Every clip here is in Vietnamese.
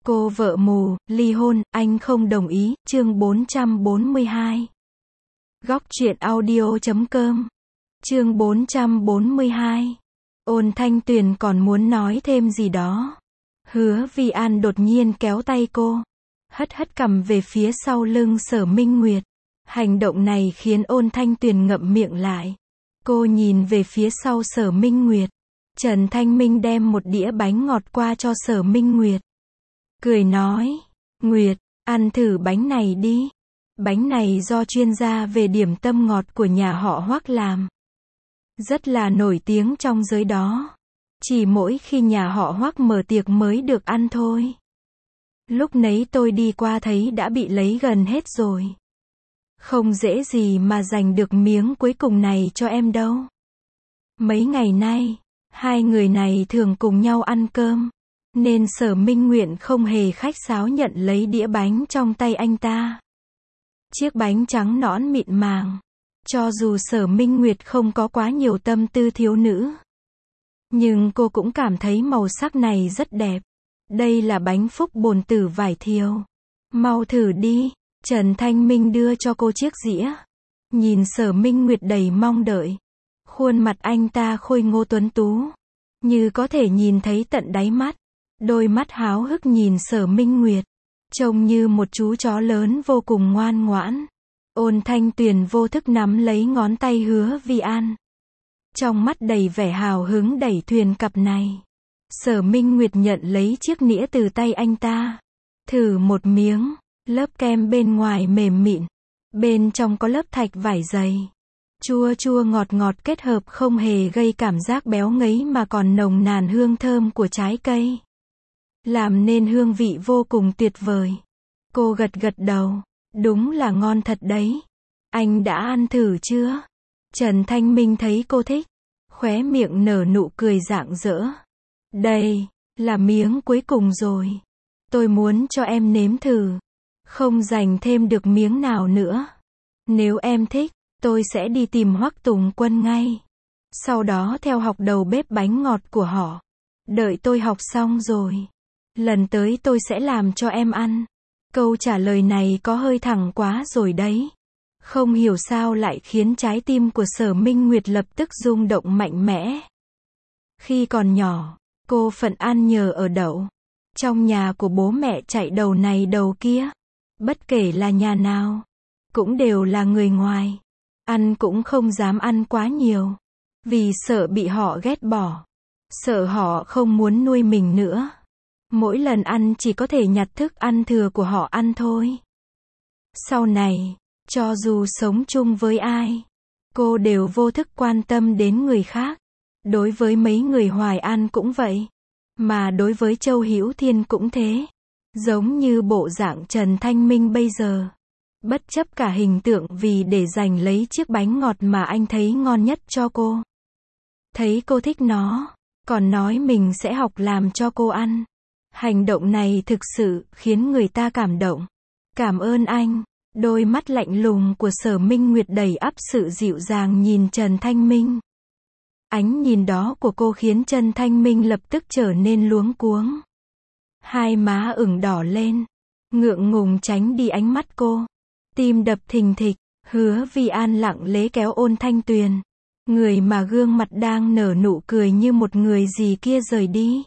Cô vợ mù, ly hôn, anh không đồng ý, chương 442. Góc truyện audio.com. Chương 442. Ôn Thanh Tuyền còn muốn nói thêm gì đó. Hứa Vi An đột nhiên kéo tay cô, hất cằm về phía sau lưng Sở Minh Nguyệt. Hành động này khiến Ôn Thanh Tuyền ngậm miệng lại. Cô nhìn về phía sau Sở Minh Nguyệt. Trần Thanh Minh đem một đĩa bánh ngọt qua cho Sở Minh Nguyệt. Cười nói, Nguyệt, ăn thử bánh này đi. Bánh này do chuyên gia về điểm tâm ngọt của nhà họ Hoắc làm. Rất là nổi tiếng trong giới đó. Chỉ mỗi khi nhà họ Hoắc mở tiệc mới được ăn thôi. Lúc nấy tôi đi qua thấy đã bị lấy gần hết rồi. Không dễ gì mà giành được miếng cuối cùng này cho em đâu. Mấy ngày nay, hai người này thường cùng nhau ăn cơm, nên Sở Minh Nguyện không hề khách sáo nhận lấy đĩa bánh trong tay anh ta. Chiếc bánh trắng nõn mịn màng. Cho dù Sở Minh Nguyệt không có quá nhiều tâm tư thiếu nữ, nhưng cô cũng cảm thấy màu sắc này rất đẹp. Đây là bánh phúc bồn tử vải thiều. Mau thử đi. Trần Thanh Minh đưa cho cô chiếc dĩa. Nhìn Sở Minh Nguyệt đầy mong đợi. Khuôn mặt anh ta khôi ngô tuấn tú, như có thể nhìn thấy tận đáy mắt. Đôi mắt háo hức nhìn Sở Minh Nguyệt, trông như một chú chó lớn vô cùng ngoan ngoãn. Ôn Thanh Tuyền vô thức nắm lấy ngón tay Hứa Vi An, trong mắt đầy vẻ hào hứng đẩy thuyền cặp này. Sở Minh Nguyệt nhận lấy chiếc nĩa từ tay anh ta, thử một miếng. Lớp kem bên ngoài mềm mịn, bên trong có lớp thạch vải dày. Chua chua ngọt ngọt kết hợp không hề gây cảm giác béo ngấy mà còn nồng nàn hương thơm của trái cây, làm nên hương vị vô cùng tuyệt vời. Cô gật đầu, đúng là ngon thật đấy. Anh đã ăn thử chưa? Trần Thanh Minh thấy cô thích, khóe miệng nở nụ cười rạng rỡ. Đây là miếng cuối cùng rồi. Tôi muốn cho em nếm thử. Không dành thêm được miếng nào nữa. Nếu em thích, tôi sẽ đi tìm Hoắc Tùng Quân ngay. Sau đó theo học đầu bếp bánh ngọt của họ. Đợi tôi học xong rồi, lần tới tôi sẽ làm cho em ăn. Câu trả lời này có hơi thẳng quá rồi đấy. Không hiểu sao lại khiến trái tim của Sở Minh Nguyệt lập tức rung động mạnh mẽ. Khi còn nhỏ, cô phận ăn nhờ ở đậu. Trong nhà của bố mẹ chạy đầu này đầu kia. Bất kể là nhà nào, cũng đều là người ngoài. Ăn cũng không dám ăn quá nhiều, vì sợ bị họ ghét bỏ. Sợ họ không muốn nuôi mình nữa. Mỗi lần ăn chỉ có thể nhặt thức ăn thừa của họ ăn thôi. Sau này, cho dù sống chung với ai, cô đều vô thức quan tâm đến người khác. Đối với mấy người Hoài An cũng vậy. Mà đối với Châu Hữu Thiên cũng thế. Giống như bộ dạng Trần Thanh Minh bây giờ. Bất chấp cả hình tượng vì để giành lấy chiếc bánh ngọt mà anh thấy ngon nhất cho cô. Thấy cô thích nó, còn nói mình sẽ học làm cho cô ăn. Hành động này thực sự khiến người ta cảm động. Cảm ơn anh. Đôi mắt lạnh lùng của Sở Minh Nguyệt đầy ắp sự dịu dàng nhìn Trần Thanh Minh. Ánh nhìn đó của cô khiến Trần Thanh Minh lập tức trở nên luống cuống. Hai má ửng đỏ lên, ngượng ngùng tránh đi ánh mắt cô. Tim đập thình thịch. Hứa Vi An lặng lẽ kéo Ôn Thanh Tuyền, người mà gương mặt đang nở nụ cười như một người gì kia rời đi,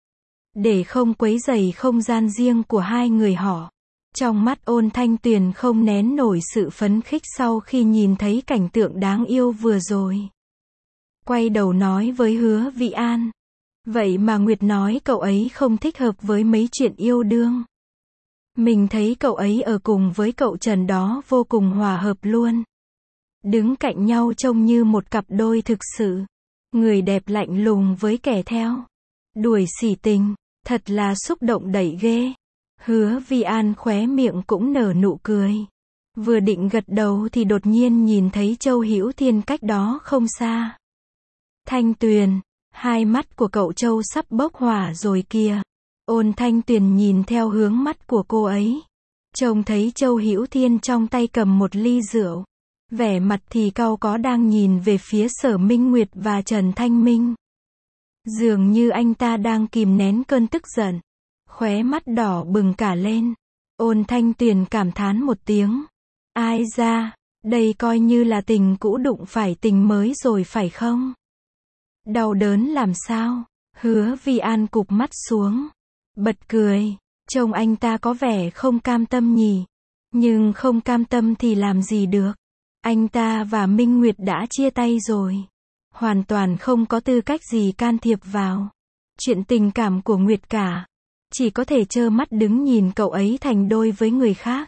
để không quấy rầy không gian riêng của hai người họ. Trong mắt Ôn Thanh Tuyền không nén nổi sự phấn khích sau khi nhìn thấy cảnh tượng đáng yêu vừa rồi. Quay đầu nói với Hứa Vi An, vậy mà Nguyệt nói cậu ấy không thích hợp với mấy chuyện yêu đương. Mình thấy cậu ấy ở cùng với cậu Trần đó vô cùng hòa hợp luôn. Đứng cạnh nhau trông như một cặp đôi thực sự. Người đẹp lạnh lùng với kẻ theo đuổi xỉ tình, thật là xúc động đẩy ghê. Hứa Vi An khóe miệng cũng nở nụ cười. Vừa định gật đầu thì đột nhiên nhìn thấy Châu Hữu Thiên cách đó không xa. Thanh Tuyền, hai mắt của cậu Châu sắp bốc hỏa rồi kìa. Ôn Thanh Tuyền nhìn theo hướng mắt của cô ấy, trông thấy Châu Hữu Thiên trong tay cầm một ly rượu, vẻ mặt thì cau có đang nhìn về phía Sở Minh Nguyệt và Trần Thanh Minh. Dường như anh ta đang kìm nén cơn tức giận. khóe mắt đỏ bừng cả lên. Ôn Thanh Tuyền cảm thán một tiếng. Ai da, đây coi như là tình cũ đụng phải tình mới rồi phải không? Đau đớn làm sao? Hứa Vi An cụp mắt xuống, bật cười. Trông anh ta có vẻ không cam tâm nhỉ. Nhưng không cam tâm thì làm gì được. Anh ta và Minh Nguyệt đã chia tay rồi. Hoàn toàn không có tư cách gì can thiệp vào chuyện tình cảm của Nguyệt cả. Chỉ có thể trơ mắt đứng nhìn cậu ấy thành đôi với người khác.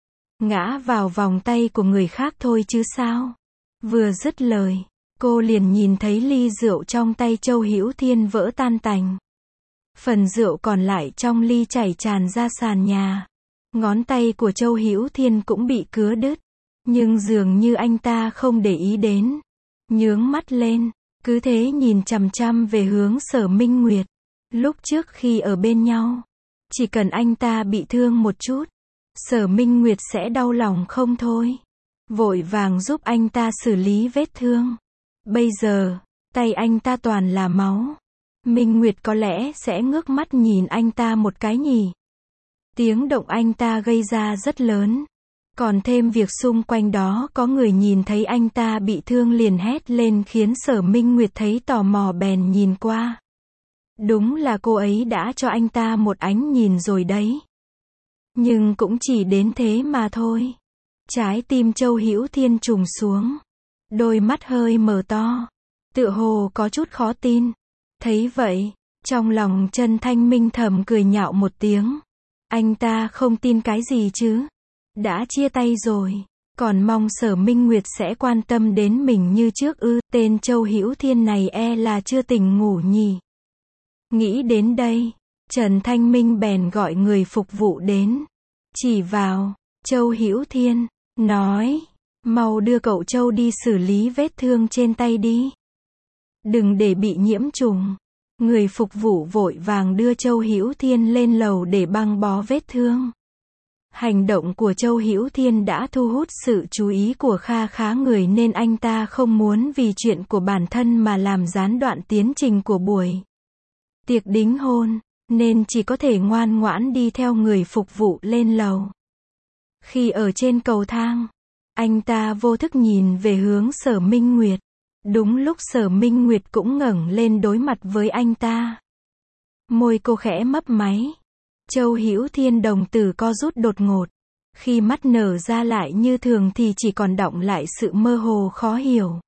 Ngã vào vòng tay của người khác thôi chứ sao. Vừa dứt lời, cô liền nhìn thấy ly rượu trong tay Châu Hữu Thiên vỡ tan tành. Phần rượu còn lại trong ly chảy tràn ra sàn nhà. Ngón tay của Châu Hữu Thiên cũng bị cứa đứt. Nhưng dường như anh ta không để ý đến. Nhướng mắt lên, cứ thế nhìn chằm chằm về hướng Sở Minh Nguyệt. Lúc trước khi ở bên nhau, chỉ cần anh ta bị thương một chút, Sở Minh Nguyệt sẽ đau lòng không thôi. Vội vàng giúp anh ta xử lý vết thương. Bây giờ, tay anh ta toàn là máu. Minh Nguyệt có lẽ sẽ ngước mắt nhìn anh ta một cái nhỉ. Tiếng động anh ta gây ra rất lớn. Còn thêm việc xung quanh đó có người nhìn thấy anh ta bị thương liền hét lên khiến Sở Minh Nguyệt thấy tò mò bèn nhìn qua. Đúng là cô ấy đã cho anh ta một ánh nhìn rồi đấy. Nhưng cũng chỉ đến thế mà thôi. Trái tim Châu Hữu Thiên trùng xuống. Đôi mắt hơi mở to. Tựa hồ có chút khó tin. Thấy vậy, trong lòng Trần Thanh Minh thầm cười nhạo một tiếng. Anh ta không tin cái gì chứ. Đã chia tay rồi. Còn mong Sở Minh Nguyệt sẽ quan tâm đến mình như trước ư. Tên Châu Hữu Thiên này là chưa tỉnh ngủ nhỉ. Nghĩ đến đây, Trần Thanh Minh bèn gọi người phục vụ đến. Chỉ vào Châu Hữu Thiên, nói, mau đưa cậu Châu đi xử lý vết thương trên tay đi. Đừng để bị nhiễm trùng. Người phục vụ vội vàng đưa Châu Hữu Thiên lên lầu để băng bó vết thương. Hành động của Châu Hữu Thiên đã thu hút sự chú ý của kha khá người nên anh ta không muốn vì chuyện của bản thân mà làm gián đoạn tiến trình của buổi tiệc đính hôn, nên chỉ có thể ngoan ngoãn đi theo người phục vụ lên lầu. Khi ở trên cầu thang, anh ta vô thức nhìn về hướng Sở Minh Nguyệt. Đúng lúc Sở Minh Nguyệt cũng ngẩng lên đối mặt với anh ta. Môi cô khẽ mấp máy. Châu Hữu Thiên đồng tử co rút đột ngột. Khi mắt nở ra lại như thường thì chỉ còn đọng lại sự mơ hồ khó hiểu.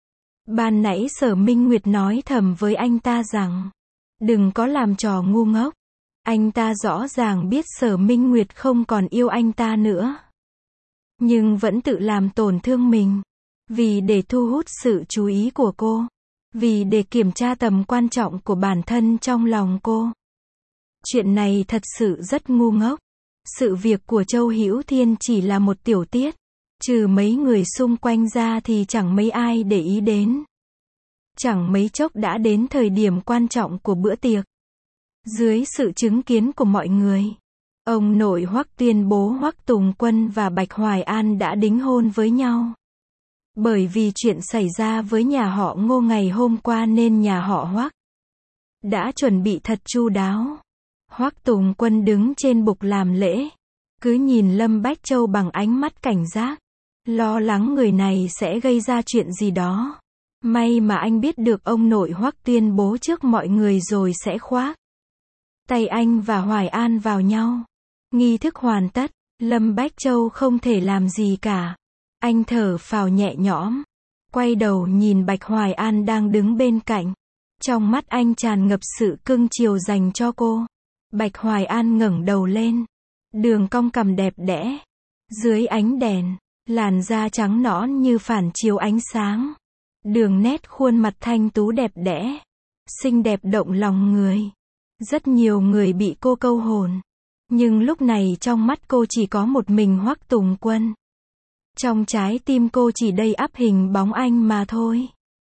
Ban nãy Sở Minh Nguyệt nói thầm với anh ta rằng, đừng có làm trò ngu ngốc. Anh ta rõ ràng biết Sở Minh Nguyệt không còn yêu anh ta nữa. Nhưng vẫn tự làm tổn thương mình. Vì để thu hút sự chú ý của cô. Vì để kiểm tra tầm quan trọng của bản thân trong lòng cô. Chuyện này thật sự rất ngu ngốc. Sự việc của Châu Hữu Thiên chỉ là một tiểu tiết. Trừ mấy người xung quanh ra thì chẳng mấy ai để ý đến. Chẳng mấy chốc đã đến thời điểm quan trọng của bữa tiệc. Dưới sự chứng kiến của mọi người, ông nội Hoắc tuyên bố Hoắc Tùng Quân và Bạch Hoài An đã đính hôn với nhau. Bởi vì chuyện xảy ra với nhà họ Ngô ngày hôm qua nên nhà họ Hoắc đã chuẩn bị thật chu đáo. Hoắc Tùng Quân đứng trên bục làm lễ, cứ nhìn Lâm Bách Châu bằng ánh mắt cảnh giác, lo lắng người này sẽ gây ra chuyện gì đó. May mà anh biết được ông nội Hoắc tuyên bố trước mọi người rồi sẽ khoác tay anh và Hoài An vào nhau. Nghi thức hoàn tất, Lâm Bách Châu không thể làm gì cả. Anh thở phào nhẹ nhõm, quay đầu nhìn Bạch Hoài An đang đứng bên cạnh. Trong mắt anh tràn ngập sự cưng chiều dành cho cô. Bạch Hoài An ngẩng đầu lên, đường cong cằm đẹp đẽ. Dưới ánh đèn, làn da trắng nõn như phản chiếu ánh sáng. Đường nét khuôn mặt thanh tú đẹp đẽ, xinh đẹp động lòng người. Rất nhiều người bị cô câu hồn. Nhưng lúc này trong mắt cô chỉ có một mình Hoắc Tùng Quân. Trong trái tim cô chỉ đầy ắp hình bóng anh mà thôi.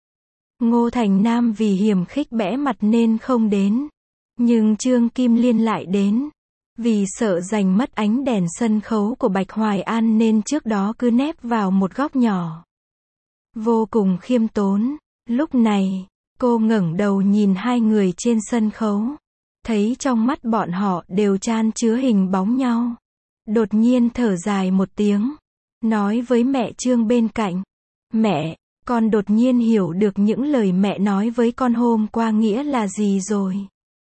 Ngô Thành Nam vì hiềm khích bẽ mặt nên không đến. Nhưng Trương Kim Liên lại đến. Vì sợ giành mất ánh đèn sân khấu của Bạch Hoài An nên trước đó cứ nép vào một góc nhỏ. Vô cùng khiêm tốn. Lúc này, cô ngẩng đầu nhìn hai người trên sân khấu. thấy trong mắt bọn họ đều chan chứa hình bóng nhau. Đột nhiên thở dài một tiếng, nói với mẹ Trương bên cạnh, mẹ, con đột nhiên hiểu được những lời mẹ nói với con hôm qua nghĩa là gì rồi.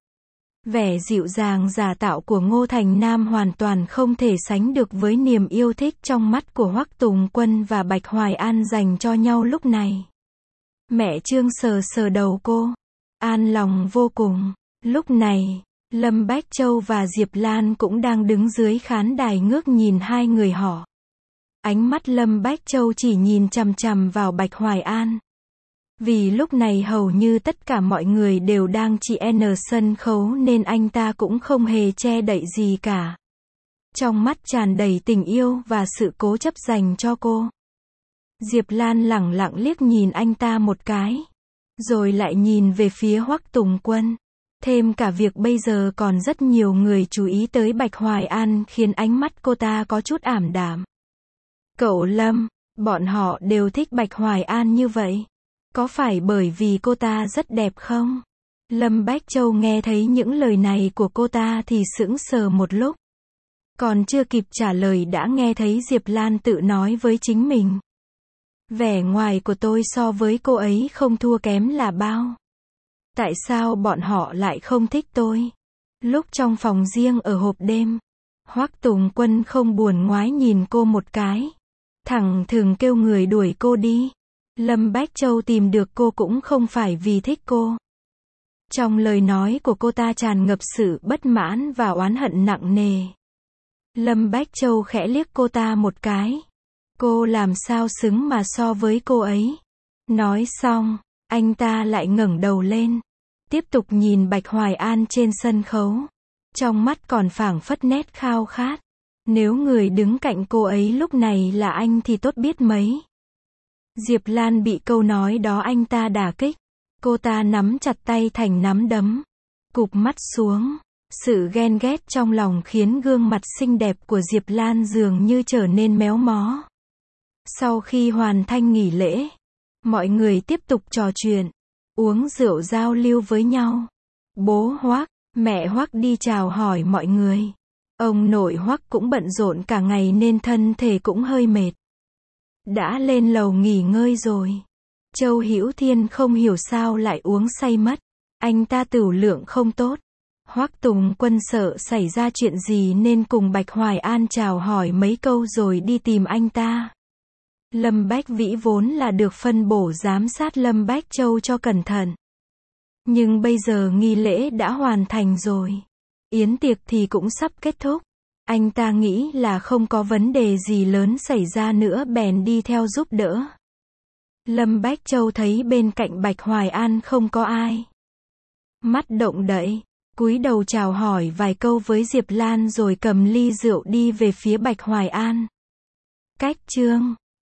Vẻ dịu dàng giả tạo của Ngô Thành Nam hoàn toàn không thể sánh được với niềm yêu thích trong mắt của Hoắc Tùng Quân và Bạch Hoài An dành cho nhau lúc này. Mẹ Trương sờ sờ đầu cô, an lòng vô cùng. Lúc này, Lâm Bách Châu và Diệp Lan cũng đang đứng dưới khán đài ngước nhìn hai người họ. Ánh mắt Lâm Bách Châu chỉ nhìn chằm chằm vào Bạch Hoài An. Vì lúc này hầu như tất cả mọi người đều đang chỉ sân khấu nên anh ta cũng không hề che đậy gì cả. Trong mắt tràn đầy tình yêu và sự cố chấp dành cho cô. Diệp Lan lẳng lặng liếc nhìn anh ta một cái, rồi lại nhìn về phía Hoắc Tùng Quân. Thêm cả việc bây giờ còn rất nhiều người chú ý tới Bạch Hoài An khiến ánh mắt cô ta có chút ảm đạm. Cậu Lâm, bọn họ đều thích Bạch Hoài An như vậy. Có phải bởi vì cô ta rất đẹp không? Lâm Bách Châu nghe thấy những lời này của cô ta thì sững sờ một lúc. Còn chưa kịp trả lời đã nghe thấy Diệp Lan tự nói với chính mình. Vẻ ngoài của tôi so với cô ấy không thua kém là bao. Tại sao bọn họ lại không thích tôi? Lúc trong phòng riêng ở hộp đêm, Hoắc Tùng Quân không buồn ngoái nhìn cô một cái. Thẳng thừng kêu người đuổi cô đi. Lâm Bách Châu tìm được cô cũng không phải vì thích cô. Trong lời nói của cô ta tràn ngập sự bất mãn và oán hận nặng nề. Lâm Bách Châu khẽ liếc cô ta một cái. Cô làm sao xứng mà so với cô ấy. Nói xong, anh ta lại ngẩng đầu lên, tiếp tục nhìn Bạch Hoài An trên sân khấu. Trong mắt còn phảng phất nét khao khát. Nếu người đứng cạnh cô ấy lúc này là anh thì tốt biết mấy. Diệp Lan bị câu nói đó anh ta đả kích. Cô ta nắm chặt tay thành nắm đấm, cụp mắt xuống. Sự ghen ghét trong lòng khiến gương mặt xinh đẹp của Diệp Lan dường như trở nên méo mó. Sau khi hoàn thành nghỉ lễ, mọi người tiếp tục trò chuyện, uống rượu giao lưu với nhau. Bố Hoắc, mẹ Hoắc đi chào hỏi mọi người. Ông nội Hoắc cũng bận rộn cả ngày nên thân thể cũng hơi mệt. Đã lên lầu nghỉ ngơi rồi. Châu Hữu Thiên không hiểu sao lại uống say mất. Anh ta tửu lượng không tốt. Hoắc Tùng Quân sợ xảy ra chuyện gì nên cùng Bạch Hoài An chào hỏi mấy câu rồi đi tìm anh ta. Lâm Bách Vĩ vốn là được phân bổ giám sát Lâm Bách Châu cho cẩn thận. Nhưng bây giờ nghi lễ đã hoàn thành rồi. Yến tiệc thì cũng sắp kết thúc. Anh ta nghĩ là không có vấn đề gì lớn xảy ra nữa bèn đi theo giúp đỡ. Lâm Bách Châu thấy bên cạnh Bạch Hoài An không có ai. Mắt động đậy, cúi đầu chào hỏi vài câu với Diệp Lan rồi cầm ly rượu đi về phía Bạch Hoài An. Cách chương